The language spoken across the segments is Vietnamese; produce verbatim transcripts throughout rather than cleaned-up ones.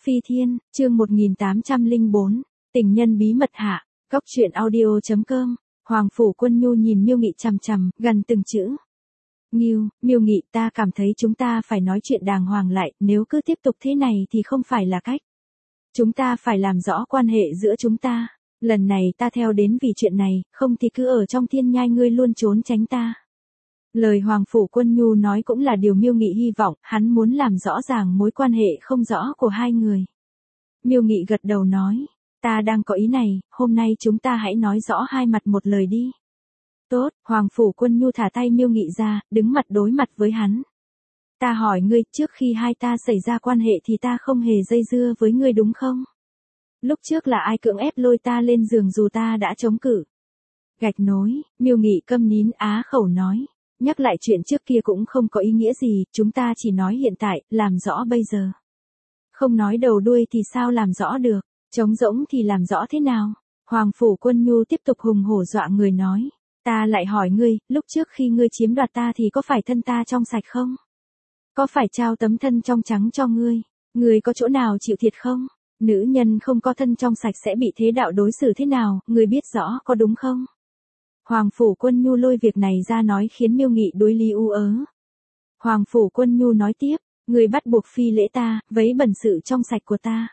Phi Thiên, chương một nghìn tám trăm lẻ bốn, tình nhân bí mật hạ, góc truyện audio chấm com. Hoàng Phủ Quân Nhu nhìn Miêu Nghị chằm chằm, gần từng chữ. Nghiêu, Miêu Nghị, ta cảm thấy chúng ta phải nói chuyện đàng hoàng lại, nếu cứ tiếp tục thế này thì không phải là cách. Chúng ta phải làm rõ quan hệ giữa chúng ta. Lần này ta theo đến vì chuyện này, không thì cứ ở trong thiên nhai ngươi luôn trốn tránh ta. Lời Hoàng Phủ Quân Nhu nói cũng là điều Miêu Nghị hy vọng, hắn muốn làm rõ ràng mối quan hệ không rõ của hai người. Miêu Nghị gật đầu nói, ta đang có ý này, hôm nay chúng ta hãy nói rõ hai mặt một lời đi. Tốt, Hoàng Phủ Quân Nhu thả tay Miêu Nghị ra, đứng mặt đối mặt với hắn. Ta hỏi ngươi, trước khi hai ta xảy ra quan hệ thì ta không hề dây dưa với ngươi đúng không? Lúc trước là ai cưỡng ép lôi ta lên giường dù ta đã chống cự? Gạch nối, Miêu Nghị câm nín á khẩu nói. Nhắc lại chuyện trước kia cũng không có ý nghĩa gì, chúng ta chỉ nói hiện tại, làm rõ bây giờ. Không nói đầu đuôi thì sao làm rõ được, trống rỗng thì làm rõ thế nào? Hoàng Phủ Quân Nhu tiếp tục hùng hổ dọa người nói. Ta lại hỏi ngươi, lúc trước khi ngươi chiếm đoạt ta thì có phải thân ta trong sạch không? Có phải trao tấm thân trong trắng cho ngươi? Ngươi có chỗ nào chịu thiệt không? Nữ nhân không có thân trong sạch sẽ bị thế đạo đối xử thế nào, ngươi biết rõ có đúng không? Hoàng Phủ Quân Nhu lôi việc này ra nói khiến Miêu Nghị đối lý u ớ. Hoàng Phủ Quân Nhu nói tiếp, ngươi bắt buộc phi lễ ta, vấy bẩn sự trong sạch của ta.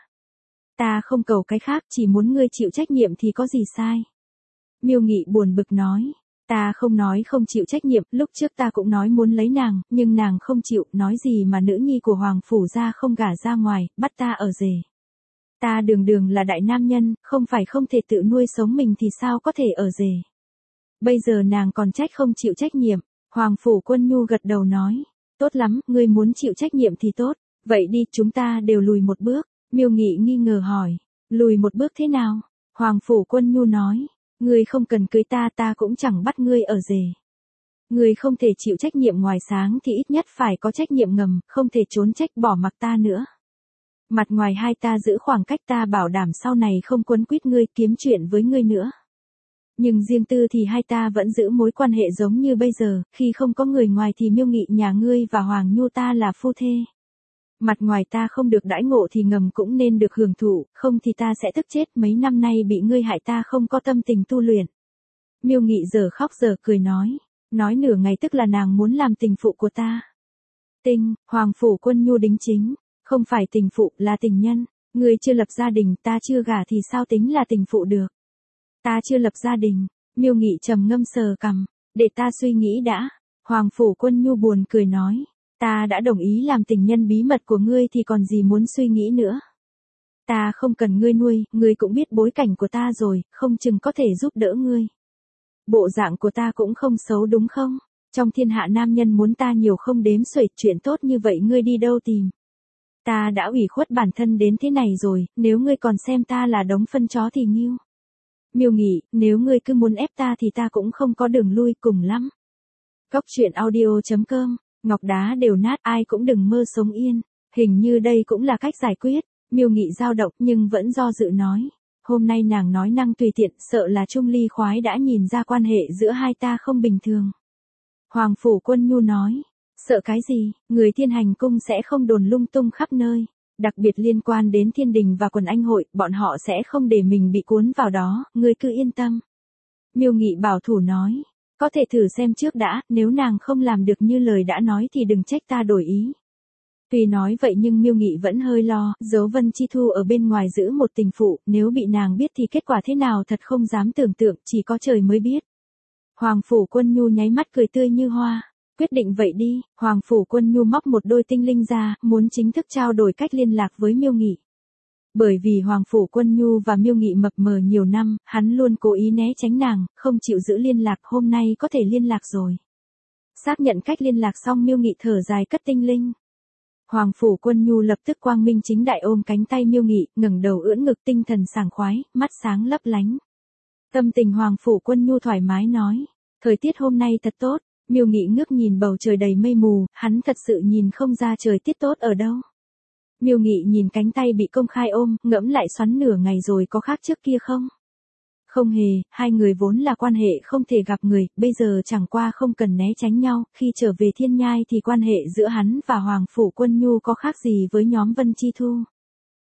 Ta không cầu cái khác, chỉ muốn ngươi chịu trách nhiệm thì có gì sai. Miêu Nghị buồn bực nói, ta không nói không chịu trách nhiệm, lúc trước ta cũng nói muốn lấy nàng, nhưng nàng không chịu, nói gì mà nữ nhi của Hoàng Phủ gia không gả ra ngoài, bắt ta ở rể. Ta đường đường là đại nam nhân, không phải không thể tự nuôi sống mình thì sao có thể ở rể. Bây giờ nàng còn trách không chịu trách nhiệm, Hoàng Phủ Quân Nhu gật đầu nói, tốt lắm, ngươi muốn chịu trách nhiệm thì tốt, vậy đi, chúng ta đều lùi một bước. Miêu Nghị nghi ngờ hỏi, lùi một bước thế nào? Hoàng Phủ Quân Nhu nói, ngươi không cần cưới ta, ta cũng chẳng bắt ngươi ở rể. Ngươi không thể chịu trách nhiệm ngoài sáng thì ít nhất phải có trách nhiệm ngầm, không thể trốn trách bỏ mặc ta nữa. Mặt ngoài hai ta giữ khoảng cách, ta bảo đảm sau này không quấn quýt ngươi, kiếm chuyện với ngươi nữa. Nhưng riêng tư thì hai ta vẫn giữ mối quan hệ giống như bây giờ, khi không có người ngoài thì Miêu Nghị nhà ngươi và Hoàng Nhu ta là phu thê. Mặt ngoài ta không được đãi ngộ thì ngầm cũng nên được hưởng thụ, không thì ta sẽ tức chết, mấy năm nay bị ngươi hại ta không có tâm tình tu luyện. Miêu Nghị giờ khóc giờ cười nói, nói nửa ngày tức là nàng muốn làm tình phụ của ta. Tình, Hoàng Phủ Quân Nhu đính chính, không phải tình phụ là tình nhân, ngươi chưa lập gia đình, ta chưa gả thì sao tính là tình phụ được. Ta chưa lập gia đình, Miêu Nghị trầm ngâm sờ cằm, để ta suy nghĩ đã. Hoàng Phủ Quân Nhu buồn cười nói, ta đã đồng ý làm tình nhân bí mật của ngươi thì còn gì muốn suy nghĩ nữa. Ta không cần ngươi nuôi, ngươi cũng biết bối cảnh của ta rồi, không chừng có thể giúp đỡ ngươi. Bộ dạng của ta cũng không xấu đúng không? Trong thiên hạ nam nhân muốn ta nhiều không đếm xuể, chuyện tốt như vậy ngươi đi đâu tìm? Ta đã ủy khuất bản thân đến thế này rồi, nếu ngươi còn xem ta là đống phân chó thì nghiêu. Miêu Nghị, nếu ngươi cứ muốn ép ta thì ta cũng không có đường lui, cùng lắm. Góc truyện audio chấm com, ngọc đá đều nát, ai cũng đừng mơ sống yên. Hình như đây cũng là cách giải quyết. Miêu Nghị dao động nhưng vẫn do dự nói. Hôm nay nàng nói năng tùy tiện, sợ là Trung Ly khoái đã nhìn ra quan hệ giữa hai ta không bình thường. Hoàng Phủ Quân Nhu nói, sợ cái gì, người Thiên Hành Cung sẽ không đồn lung tung khắp nơi. Đặc biệt liên quan đến thiên đình và quần anh hội, bọn họ sẽ không để mình bị cuốn vào đó, ngươi cứ yên tâm. Miêu Nghị bảo thủ nói, có thể thử xem trước đã, nếu nàng không làm được như lời đã nói thì đừng trách ta đổi ý. Tuy nói vậy nhưng Miêu Nghị vẫn hơi lo, dấu Vân Chi Thu ở bên ngoài giữ một tình phụ, nếu bị nàng biết thì kết quả thế nào thật không dám tưởng tượng, chỉ có trời mới biết. Hoàng Phủ Quân Nhu nháy mắt cười tươi như hoa. Quyết định vậy đi, Hoàng Phủ Quân Nhu móc một đôi tinh linh ra, muốn chính thức trao đổi cách liên lạc với Miêu Nghị. Bởi vì Hoàng Phủ Quân Nhu và Miêu Nghị mập mờ nhiều năm, hắn luôn cố ý né tránh nàng, không chịu giữ liên lạc, hôm nay có thể liên lạc rồi. Xác nhận cách liên lạc xong Miêu Nghị thở dài cất tinh linh. Hoàng Phủ Quân Nhu lập tức quang minh chính đại ôm cánh tay Miêu Nghị, ngẩng đầu ưỡn ngực tinh thần sảng khoái, mắt sáng lấp lánh. Tâm tình Hoàng Phủ Quân Nhu thoải mái nói, thời tiết hôm nay thật tốt. Miêu Nghị ngước nhìn bầu trời đầy mây mù, hắn thật sự nhìn không ra trời tiết tốt ở đâu. Miêu Nghị nhìn cánh tay bị công khai ôm, ngẫm lại xoắn nửa ngày rồi có khác trước kia không? Không hề, hai người vốn là quan hệ không thể gặp người, bây giờ chẳng qua không cần né tránh nhau, khi trở về thiên nhai thì quan hệ giữa hắn và Hoàng Phủ Quân Nhu có khác gì với nhóm Vân Chi Thu.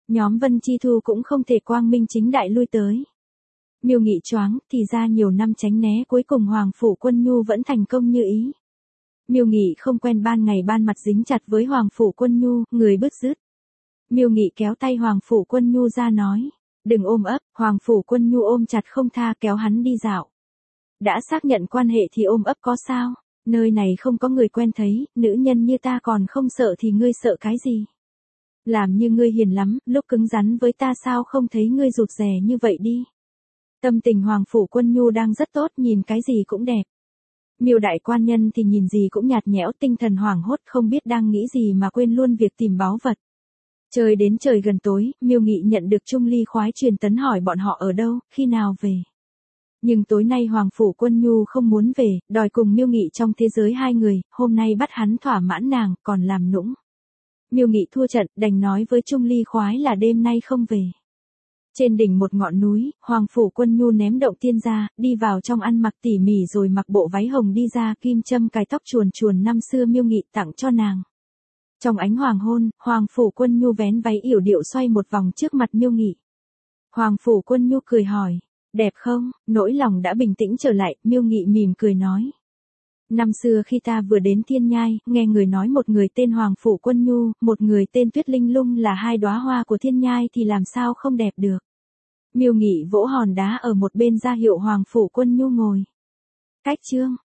Nhóm Vân Chi Thu cũng không thể quang minh chính đại lui tới. Miêu Nghị choáng, thì ra nhiều năm tránh né cuối cùng Hoàng Phủ Quân Nhu vẫn thành công như ý. Miêu Nghị không quen ban ngày ban mặt dính chặt với Hoàng Phủ Quân Nhu, người bứt rứt. Miêu Nghị kéo tay Hoàng Phủ Quân Nhu ra nói, đừng ôm ấp. Hoàng Phủ Quân Nhu ôm chặt không tha, kéo hắn đi dạo. Đã xác nhận quan hệ thì ôm ấp có sao, nơi này không có người quen thấy, nữ nhân như ta còn không sợ thì ngươi sợ cái gì. Làm như ngươi hiền lắm, lúc cứng rắn với ta sao không thấy ngươi rụt rè như vậy đi. Tâm tình Hoàng Phủ Quân Nhu đang rất tốt, nhìn cái gì cũng đẹp. Miêu đại quan nhân thì nhìn gì cũng nhạt nhẽo, tinh thần hoảng hốt, không biết đang nghĩ gì mà quên luôn việc tìm báu vật. Trời đến trời gần tối, Miêu Nghị nhận được Trung Ly khoái truyền tấn hỏi bọn họ ở đâu, khi nào về. Nhưng tối nay Hoàng Phủ Quân Nhu không muốn về, đòi cùng Miêu Nghị trong thế giới hai người, hôm nay bắt hắn thỏa mãn nàng, còn làm nũng. Miêu Nghị thua trận, đành nói với Trung Ly khoái là đêm nay không về. Trên đỉnh một ngọn núi, Hoàng Phủ Quân Nhu ném động tiên ra, đi vào trong ăn mặc tỉ mỉ rồi mặc bộ váy hồng đi ra, kim châm cài tóc chuồn chuồn năm xưa Miêu Nghị tặng cho nàng. Trong ánh hoàng hôn, Hoàng Phủ Quân Nhu vén váy yểu điệu xoay một vòng trước mặt Miêu Nghị. Hoàng Phủ Quân Nhu cười hỏi, đẹp không? Nỗi lòng đã bình tĩnh trở lại, Miêu Nghị mỉm cười nói. Năm xưa khi ta vừa đến Thiên Nhai, nghe người nói một người tên Hoàng Phủ Quân Nhu, một người tên Tuyết Linh Lung là hai đóa hoa của Thiên Nhai thì làm sao không đẹp được. Miêu Nghị vỗ hòn đá ở một bên ra hiệu Hoàng Phủ Quân Nhu ngồi. Cách chương